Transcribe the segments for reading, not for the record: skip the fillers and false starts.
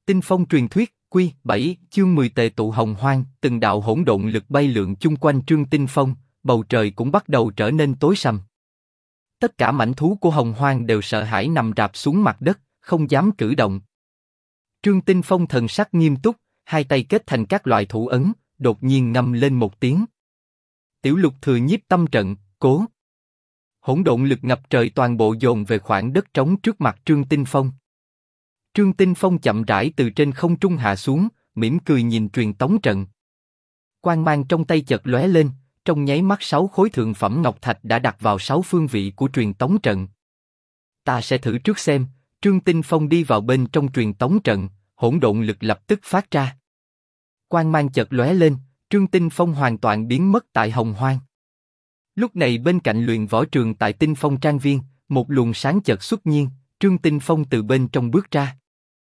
Tinh phong truyền thuyết, Quy 7, chương 10 tề tụ hồng hoang, từng đạo hỗn độn lực bay lượn chung quanh Trương Tinh Phong, bầu trời cũng bắt đầu trở nên tối sầm. Tất cả mãnh thú của hồng hoang đều sợ hãi nằm rạp xuống mặt đất, không dám cử động. Trương Tinh Phong thần sắc nghiêm túc, hai tay kết thành các loại thủ ấn, đột nhiên ngâm lên một tiếng. Tiểu Lục thừa nhiếp tâm trận, cố. Hỗn độn lực ngập trời toàn bộ dồn về khoảng đất trống trước mặt Trương Tinh Phong. Trương Tinh Phong chậm rãi từ trên không trung hạ xuống, mỉm cười nhìn truyền tống trận. Quang mang trong tay chợt lóe lên, trong nháy mắt 6 khối thượng phẩm ngọc thạch đã đặt vào 6 phương vị của truyền tống trận. Ta sẽ thử trước xem. Trương Tinh Phong đi vào bên trong truyền tống trận, hỗn độn lực lập tức phát ra. Quang mang chợt lóe lên, Trương Tinh Phong hoàn toàn biến mất tại hồng hoang. Lúc này bên cạnh luyện võ trường tại Tinh Phong Trang Viên, một luồng sáng chợt xuất nhiên, Trương Tinh Phong từ bên trong bước ra.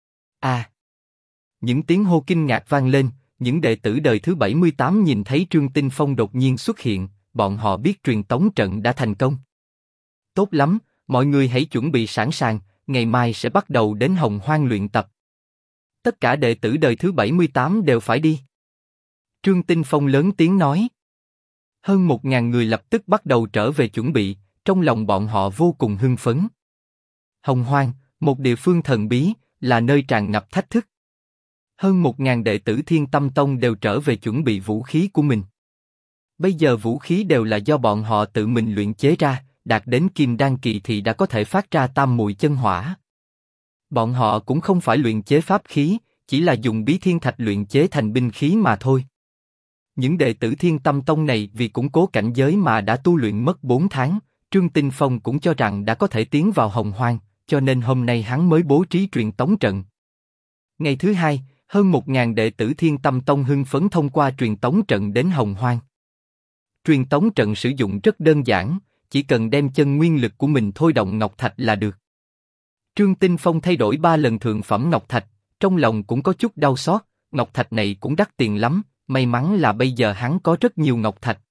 À! Những tiếng hô kinh ngạc vang lên, những đệ tử đời thứ 78 nhìn thấy Trương Tinh Phong đột nhiên xuất hiện, bọn họ biết truyền tống trận đã thành công. Tốt lắm, mọi người hãy chuẩn bị sẵn sàng, ngày mai sẽ bắt đầu đến hồng hoang luyện tập. Tất cả đệ tử đời thứ 78 đều phải đi. Trương Tinh Phong lớn tiếng nói. Hơn 1000 người lập tức bắt đầu trở về chuẩn bị, trong lòng bọn họ vô cùng hưng phấn. Hồng hoang, một địa phương thần bí, là nơi tràn ngập thách thức. Hơn 1000 đệ tử Thiên Tâm Tông đều trở về chuẩn bị vũ khí của mình. Bây giờ vũ khí đều là do bọn họ tự mình luyện chế ra, đạt đến Kim Đan kỳ thì đã có thể phát ra tam muội chân hỏa. Bọn họ cũng không phải luyện chế pháp khí, chỉ là dùng bí thiên thạch luyện chế thành binh khí mà thôi. Những đệ tử Thiên Tâm Tông này vì củng cố cảnh giới mà đã tu luyện mất 4 tháng, Trương Tinh Phong cũng cho rằng đã có thể tiến vào hồng hoang, cho nên hôm nay hắn mới bố trí truyền tống trận. Ngày thứ hai, hơn 1000 đệ tử Thiên Tâm Tông hưng phấn thông qua truyền tống trận đến hồng hoang. Truyền tống trận sử dụng rất đơn giản, chỉ cần đem chân nguyên lực của mình thôi động ngọc thạch là được. Trương Tinh Phong thay đổi 3 lần thượng phẩm ngọc thạch, trong lòng cũng có chút đau xót, ngọc thạch này cũng đắt tiền lắm, may mắn là bây giờ hắn có rất nhiều ngọc thạch.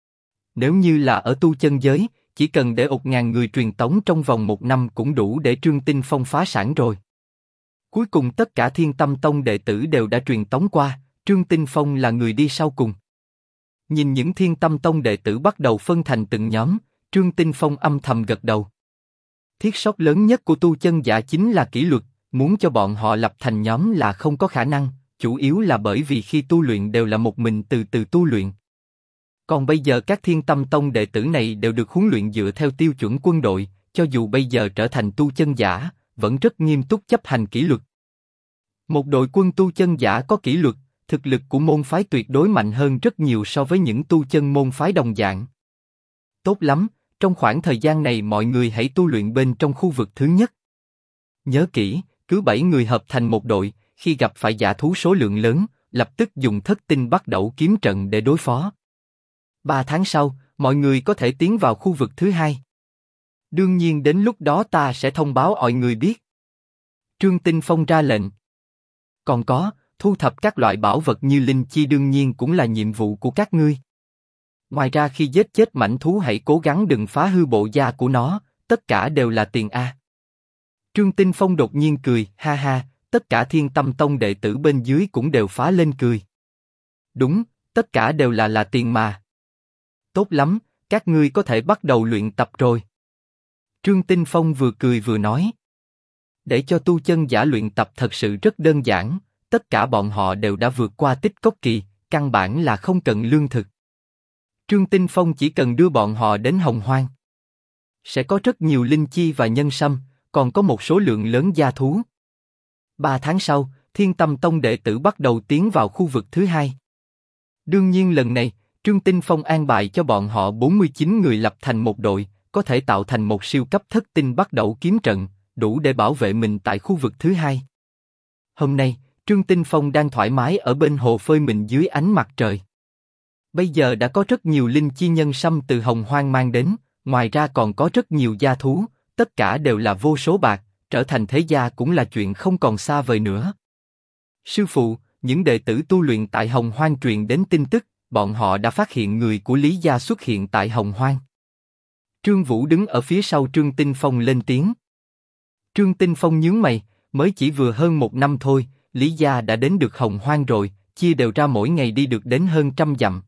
Nếu như là ở tu chân giới, chỉ cần để 1000 người truyền tống trong vòng 1 năm cũng đủ để Trương Tinh Phong phá sản rồi. Cuối cùng tất cả Thiên Tâm Tông đệ tử đều đã truyền tống qua, Trương Tinh Phong là người đi sau cùng. Nhìn những Thiên Tâm Tông đệ tử bắt đầu phân thành từng nhóm, Trương Tinh Phong âm thầm gật đầu. Thiết sót lớn nhất của tu chân giả chính là kỷ luật, muốn cho bọn họ lập thành nhóm là không có khả năng, chủ yếu là bởi vì khi tu luyện đều là một mình từ từ tu luyện. Còn bây giờ các Thiên Tâm Tông đệ tử này đều được huấn luyện dựa theo tiêu chuẩn quân đội, cho dù bây giờ trở thành tu chân giả, vẫn rất nghiêm túc chấp hành kỷ luật. Một đội quân tu chân giả có kỷ luật, thực lực của môn phái tuyệt đối mạnh hơn rất nhiều so với những tu chân môn phái đồng dạng. Tốt lắm, trong khoảng thời gian này mọi người hãy tu luyện bên trong khu vực thứ nhất. Nhớ kỹ, cứ 7 người hợp thành một đội, khi gặp phải dã thú số lượng lớn, lập tức dùng thất tinh bắt đẩu kiếm trận để đối phó. 3 tháng sau, mọi người có thể tiến vào khu vực thứ hai. Đương nhiên đến lúc đó ta sẽ thông báo mọi người biết. Trương Tinh Phong ra lệnh. Còn có, thu thập các loại bảo vật như linh chi đương nhiên cũng là nhiệm vụ của các ngươi. Ngoài ra khi giết chết mãnh thú hãy cố gắng đừng phá hư bộ da của nó, tất cả đều là tiền a. Trương Tinh Phong đột nhiên cười, ha ha, tất cả Thiên Tâm Tông đệ tử bên dưới cũng đều phá lên cười. Đúng, tất cả đều là tiền mà. Tốt lắm, các ngươi có thể bắt đầu luyện tập rồi. Trương Tinh Phong vừa cười vừa nói. Để cho tu chân giả luyện tập thật sự rất đơn giản, tất cả bọn họ đều đã vượt qua tích cốc kỳ, căn bản là không cần lương thực. Trương Tinh Phong chỉ cần đưa bọn họ đến hồng hoang. Sẽ có rất nhiều linh chi và nhân sâm, còn có một số lượng lớn gia thú. 3 tháng sau, Thiên Tâm Tông đệ tử bắt đầu tiến vào khu vực thứ hai. Đương nhiên lần này, Trương Tinh Phong an bài cho bọn họ 49 người lập thành một đội, có thể tạo thành một siêu cấp thất tinh bắt đẩu kiếm trận, đủ để bảo vệ mình tại khu vực thứ hai. Hôm nay, Trương Tinh Phong đang thoải mái ở bên hồ phơi mình dưới ánh mặt trời. Bây giờ đã có rất nhiều linh chi nhân sâm từ hồng hoang mang đến, ngoài ra còn có rất nhiều gia thú, tất cả đều là vô số bạc, trở thành thế gia cũng là chuyện không còn xa vời nữa. Sư phụ, những đệ tử tu luyện tại hồng hoang truyền đến tin tức, bọn họ đã phát hiện người của Lý gia xuất hiện tại hồng hoang. Trương Vũ đứng ở phía sau Trương Tinh Phong lên tiếng. Trương Tinh Phong nhướng mày, mới chỉ vừa hơn 1 năm thôi, Lý gia đã đến được Hồng Hoang rồi, chia đều ra mỗi ngày đi được đến hơn 100 dặm.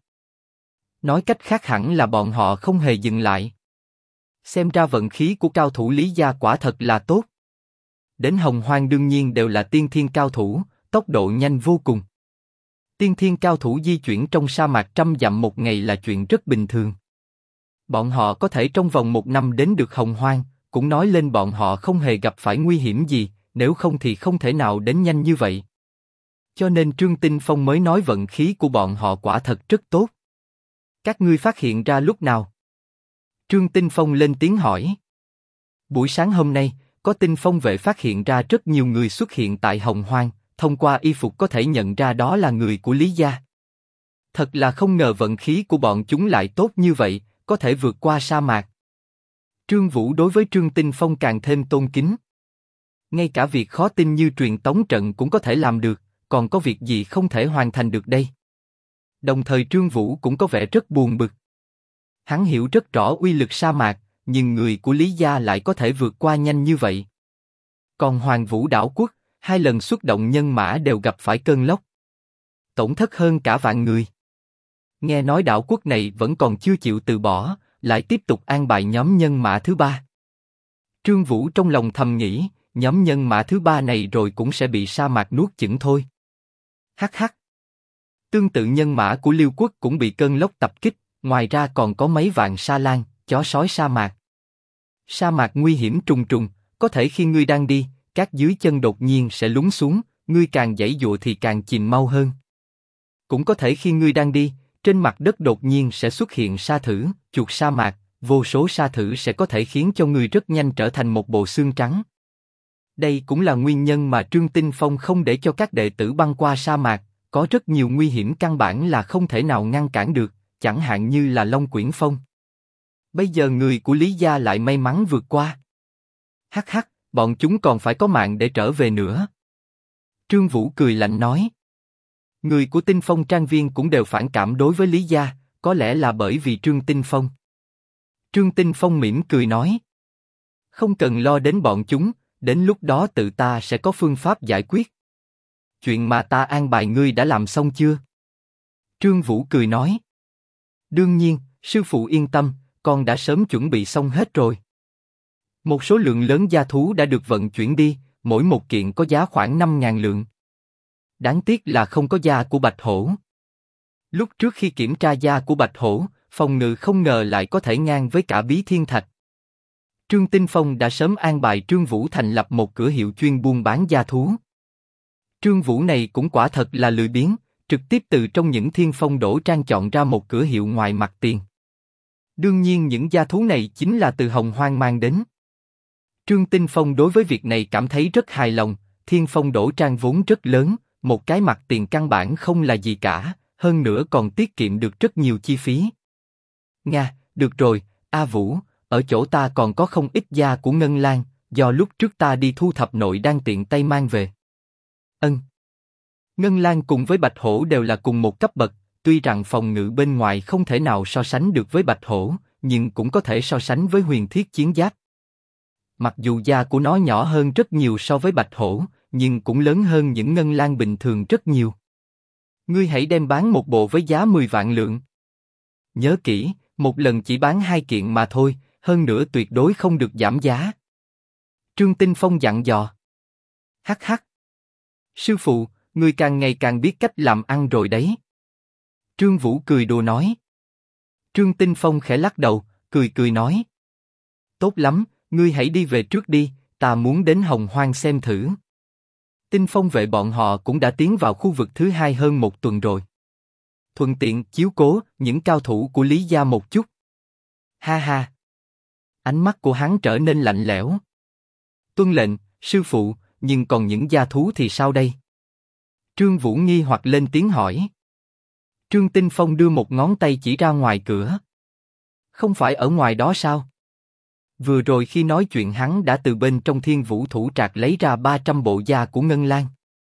Nói cách khác hẳn là bọn họ không hề dừng lại. Xem ra vận khí của cao thủ Lý gia quả thật là tốt. Đến Hồng Hoang đương nhiên đều là tiên thiên cao thủ, tốc độ nhanh vô cùng. Tiên thiên cao thủ di chuyển trong sa mạc 100 dặm một ngày là chuyện rất bình thường. Bọn họ có thể trong vòng 1 năm đến được Hồng Hoang, cũng nói lên bọn họ không hề gặp phải nguy hiểm gì, nếu không thì không thể nào đến nhanh như vậy. Cho nên Trương Tinh Phong mới nói vận khí của bọn họ quả thật rất tốt. Các ngươi phát hiện ra lúc nào? Trương Tinh Phong lên tiếng hỏi. Buổi sáng hôm nay, có Tinh Phong vệ phát hiện ra rất nhiều người xuất hiện tại Hồng Hoang, thông qua y phục có thể nhận ra đó là người của Lý gia. Thật là không ngờ vận khí của bọn chúng lại tốt như vậy, có thể vượt qua sa mạc. Trương Vũ đối với Trương Tinh Phong càng thêm tôn kính. Ngay cả việc khó tin như truyền tống trận cũng có thể làm được, còn có việc gì không thể hoàn thành được đây? Đồng thời Trương Vũ cũng có vẻ rất buồn bực. Hắn hiểu rất rõ uy lực sa mạc, nhưng người của Lý gia lại có thể vượt qua nhanh như vậy. Còn Hoàng Vũ đảo quốc, 2 lần xuất động nhân mã đều gặp phải cơn lốc, tổn thất hơn cả vạn người. Nghe nói đảo quốc này vẫn còn chưa chịu từ bỏ, lại tiếp tục an bài nhóm nhân mã thứ 3. Trương Vũ trong lòng thầm nghĩ, nhóm nhân mã thứ 3 này rồi cũng sẽ bị sa mạc nuốt chửng thôi. Hắc hắc. Tương tự nhân mã của Liêu quốc cũng bị cơn lốc tập kích, ngoài ra còn có mấy vạn sa lan, chó sói sa mạc. Sa mạc nguy hiểm trùng trùng, có thể khi ngươi đang đi, các dưới chân đột nhiên sẽ lún xuống, ngươi càng giãy giụa thì càng chìm mau hơn. Cũng có thể khi ngươi đang đi, trên mặt đất đột nhiên sẽ xuất hiện sa thử, chuột sa mạc, vô số sa thử sẽ có thể khiến cho ngươi rất nhanh trở thành một bộ xương trắng. Đây cũng là nguyên nhân mà Trương Tinh Phong không để cho các đệ tử băng qua sa mạc, có rất nhiều nguy hiểm căn bản là không thể nào ngăn cản được, chẳng hạn như là Long Quyển Phong. Bây giờ người của Lý gia lại may mắn vượt qua. Hắc hắc, bọn chúng còn phải có mạng để trở về nữa. Trương Vũ cười lạnh nói. Người của Tinh Phong Trang Viên cũng đều phản cảm đối với Lý gia, có lẽ là bởi vì Trương Tinh Phong. Trương Tinh Phong mỉm cười nói. Không cần lo đến bọn chúng, đến lúc đó tự ta sẽ có phương pháp giải quyết. Chuyện mà ta an bài ngươi đã làm xong chưa? Trương Vũ cười nói. Đương nhiên, sư phụ yên tâm, con đã sớm chuẩn bị xong hết rồi. Một số lượng lớn gia thú đã được vận chuyển đi, mỗi một kiện có giá khoảng 5.000 lượng. Đáng tiếc là không có da của bạch hổ. Lúc trước khi kiểm tra da của bạch hổ, phòng ngự không ngờ lại có thể ngang với cả bí thiên thạch. Trương Tinh Phong đã sớm an bài Trương Vũ thành lập một cửa hiệu chuyên buôn bán gia thú. Trương Vũ này cũng quả thật là lười biếng, trực tiếp từ trong những thiên phong đổ trang chọn ra một cửa hiệu ngoài mặt tiền. Đương nhiên những gia thú này chính là từ Hồng Hoang mang đến. Trương Tinh Phong đối với việc này cảm thấy rất hài lòng, thiên phong đổ trang vốn rất lớn, một cái mặt tiền căn bản không là gì cả, hơn nữa còn tiết kiệm được rất nhiều chi phí. Nga, được rồi, A Vũ, ở chỗ ta còn có không ít da của Ngân Lang, do lúc trước ta đi thu thập nội đang tiện tay mang về. Ân. Ngân Lang cùng với Bạch Hổ đều là cùng một cấp bậc, tuy rằng phòng ngự bên ngoài không thể nào so sánh được với Bạch Hổ, nhưng cũng có thể so sánh với huyền thiết chiến giáp. Mặc dù da của nó nhỏ hơn rất nhiều so với Bạch Hổ, nhưng cũng lớn hơn những Ngân Lang bình thường rất nhiều. Ngươi hãy đem bán một bộ với giá 10 vạn lượng. Nhớ kỹ, một lần chỉ bán 2 kiện mà thôi, hơn nữa tuyệt đối không được giảm giá. Trương Tinh Phong dặn dò. Hắc hắc. Sư phụ, ngươi càng ngày càng biết cách làm ăn rồi đấy. Trương Vũ cười đùa nói. Trương Tinh Phong khẽ lắc đầu, cười nói. Tốt lắm, ngươi hãy đi về trước đi, ta muốn đến Hồng Hoang xem thử. Tinh Phong vệ bọn họ cũng đã tiến vào khu vực thứ 2 hơn 1 tuần rồi. Thuận tiện chiếu cố những cao thủ của Lý gia một chút. Ha ha. Ánh mắt của hắn trở nên lạnh lẽo. Tuân lệnh, sư phụ, nhưng còn những gia thú thì sao đây? Trương Vũ nghi hoặc lên tiếng hỏi. Trương Tinh Phong đưa một ngón tay chỉ ra ngoài cửa. Không phải ở ngoài đó sao? Vừa rồi khi nói chuyện hắn đã từ bên trong Thiên Vũ Thủ Trạc lấy ra 300 bộ da của Ngân Lang.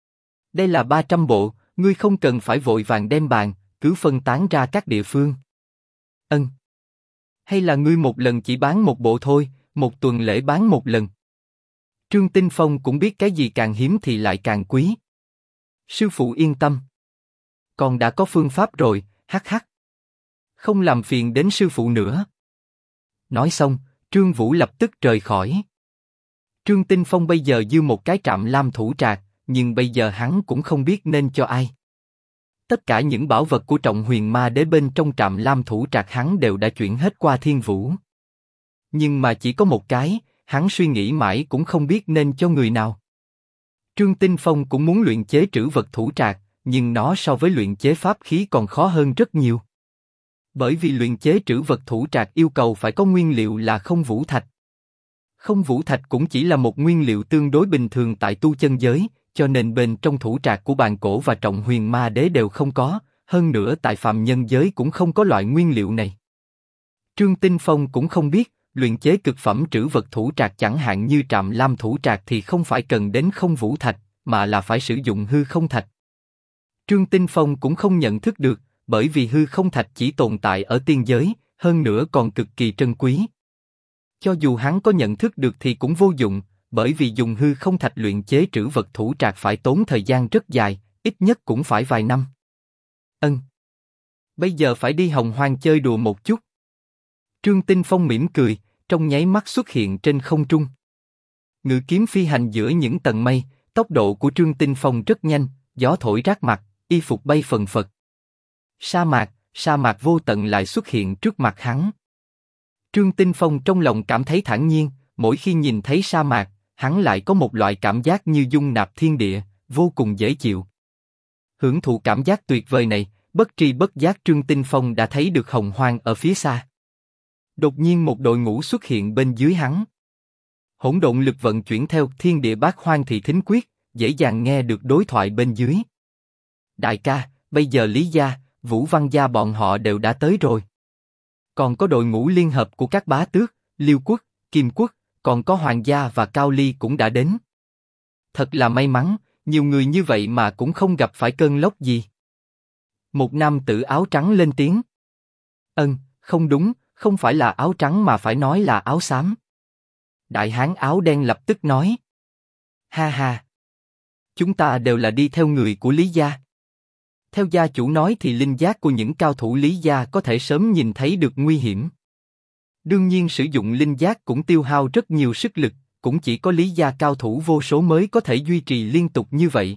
Đây là 300 bộ, ngươi không cần phải vội vàng đem bàn, cứ phân tán ra các địa phương. Ân. Hay là ngươi một lần chỉ bán một bộ thôi, một tuần lễ bán một lần. Trương Tinh Phong cũng biết cái gì càng hiếm thì lại càng quý. Sư phụ yên tâm. Con đã có phương pháp rồi, hắc hắc. Không làm phiền đến sư phụ nữa. Nói xong, Trương Vũ lập tức rời khỏi. Trương Tinh Phong bây giờ dư một cái Trạm Lam thủ trạc, nhưng bây giờ hắn cũng không biết nên cho ai. Tất cả những bảo vật của Trọng Huyền Ma Đế bên trong Trạm Lam thủ trạc hắn đều đã chuyển hết qua Thiên Vũ. Nhưng mà chỉ có một cái, hắn suy nghĩ mãi cũng không biết nên cho người nào. Trương Tinh Phong cũng muốn luyện chế trữ vật thủ trạc, nhưng nó so với luyện chế pháp khí còn khó hơn rất nhiều. Bởi vì luyện chế trữ vật thủ trạc yêu cầu phải có nguyên liệu là không vũ thạch. Không vũ thạch cũng chỉ là một nguyên liệu tương đối bình thường tại tu chân giới, cho nên bên trong thủ trạc của Bàn Cổ và Trọng Huyền Ma Đế đều không có, hơn nữa tại phàm nhân giới cũng không có loại nguyên liệu này. Trương Tinh Phong cũng không biết, luyện chế cực phẩm trữ vật thủ trạc chẳng hạn như Trạm Lam thủ trạc thì không phải cần đến không vũ thạch, mà là phải sử dụng hư không thạch. Trương Tinh Phong cũng không nhận thức được, bởi vì hư không thạch chỉ tồn tại ở tiên giới, hơn nữa còn cực kỳ trân quý. Cho dù hắn có nhận thức được thì cũng vô dụng, bởi vì dùng hư không thạch luyện chế trữ vật thủ trạc phải tốn thời gian rất dài, ít nhất cũng phải vài năm. Bây giờ phải đi Hồng Hoang chơi đùa một chút. Trương Tinh Phong mỉm cười, trong nháy mắt xuất hiện trên không trung. Ngự kiếm phi hành giữa những tầng mây, tốc độ của Trương Tinh Phong rất nhanh, gió thổi rát mặt, y phục bay phần phật. Sa mạc vô tận lại xuất hiện trước mặt hắn. Trương Tinh Phong trong lòng cảm thấy thản nhiên, mỗi khi nhìn thấy sa mạc, hắn lại có một loại cảm giác như dung nạp thiên địa, vô cùng dễ chịu. Hưởng thụ cảm giác tuyệt vời này, bất tri bất giác Trương Tinh Phong đã thấy được Hồng Hoang ở phía xa. Đột nhiên một đội ngũ xuất hiện bên dưới hắn. Hỗn độn lực vận chuyển theo thiên địa bát hoang thị thính quyết, dễ dàng nghe được đối thoại bên dưới. Đại ca, bây giờ Lý gia, Vũ Văn gia bọn họ đều đã tới rồi. Còn có đội ngũ liên hợp của các bá tước, Liêu quốc, Kim quốc, còn có Hoàng gia và Cao Ly cũng đã đến. Thật là may mắn, nhiều người như vậy mà cũng không gặp phải cơn lốc gì. Một nam tử áo trắng lên tiếng. Không đúng, không phải là áo trắng mà phải nói là áo xám. Đại hán áo đen lập tức nói. Ha ha. Chúng ta đều là đi theo người của Lý gia. Theo gia chủ nói thì linh giác của những cao thủ Lý gia có thể sớm nhìn thấy được nguy hiểm. Đương nhiên sử dụng linh giác cũng tiêu hao rất nhiều sức lực, cũng chỉ có Lý gia cao thủ vô số mới có thể duy trì liên tục như vậy.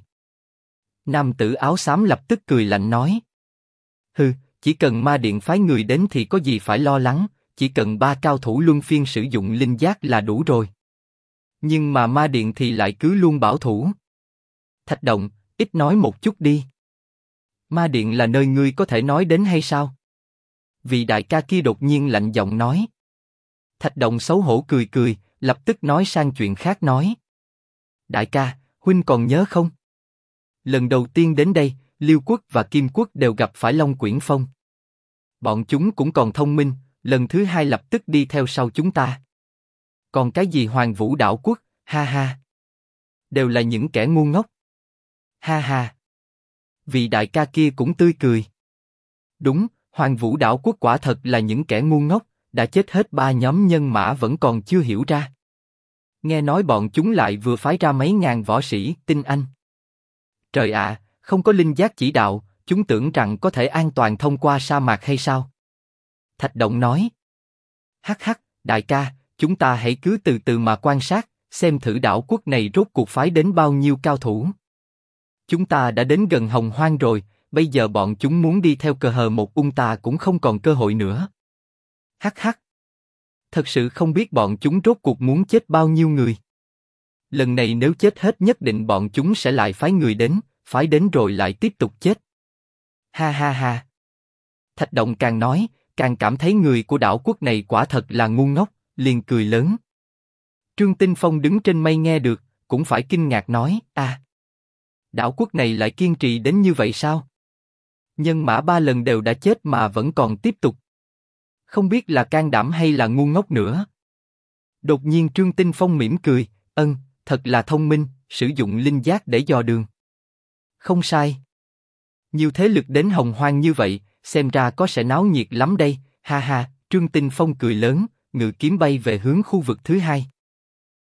Nam tử áo xám lập tức cười lạnh nói. Hừ, chỉ cần ma điện phái người đến thì có gì phải lo lắng, chỉ cần 3 cao thủ luân phiên sử dụng linh giác là đủ rồi. Nhưng mà ma điện thì lại cứ luôn bảo thủ. Thạch Động, ít nói một chút đi. Ma điện là nơi ngươi có thể nói đến hay sao? Vị đại ca kia đột nhiên lạnh giọng nói. Thạch Động xấu hổ cười cười, lập tức nói sang chuyện khác nói. Đại ca, huynh còn nhớ không? Lần đầu tiên đến đây, Liêu quốc và Kim quốc đều gặp phải Long Quyển Phong. Bọn chúng cũng còn thông minh, lần thứ hai lập tức đi theo sau chúng ta. Còn cái gì Hoàng Vũ Đảo quốc, ha ha. Đều là những kẻ ngu ngốc. Ha ha. Vị đại ca kia cũng tươi cười. Đúng, Hoàng Vũ Đảo quốc quả thật là những kẻ ngu ngốc, đã chết hết 3 nhóm nhân mã vẫn còn chưa hiểu ra. Nghe nói bọn chúng lại vừa phái ra mấy ngàn võ sĩ, tinh anh. Trời ạ, không có linh giác chỉ đạo, chúng tưởng rằng có thể an toàn thông qua sa mạc hay sao? Thạch Động nói. Hắc hắc, đại ca, chúng ta hãy cứ từ từ mà quan sát, xem thử đảo quốc này rốt cuộc phái đến bao nhiêu cao thủ. Chúng ta đã đến gần Hồng Hoang rồi, bây giờ bọn chúng muốn đi theo cờ hờ một ta cũng không còn cơ hội nữa. Hắc hắc. Thật sự không biết bọn chúng rốt cuộc muốn chết bao nhiêu người. Lần này nếu chết hết nhất định bọn chúng sẽ lại phái người đến, phái đến rồi lại tiếp tục chết. Ha ha ha. Thạch Động càng nói, càng cảm thấy người của đảo quốc này quả thật là ngu ngốc, liền cười lớn. Trương Tinh Phong đứng trên mây nghe được, cũng phải kinh ngạc nói, đảo quốc này lại kiên trì đến như vậy sao? Nhân mã 3 lần đều đã chết mà vẫn còn tiếp tục. Không biết là can đảm hay là ngu ngốc nữa. Đột nhiên Trương Tinh Phong mỉm cười, thật là thông minh, sử dụng linh giác để dò đường. Không sai. Nhiều thế lực đến Hồng Hoang như vậy, xem ra có sẽ náo nhiệt lắm đây, ha ha. Trương Tinh Phong cười lớn, ngự kiếm bay về hướng khu vực thứ hai.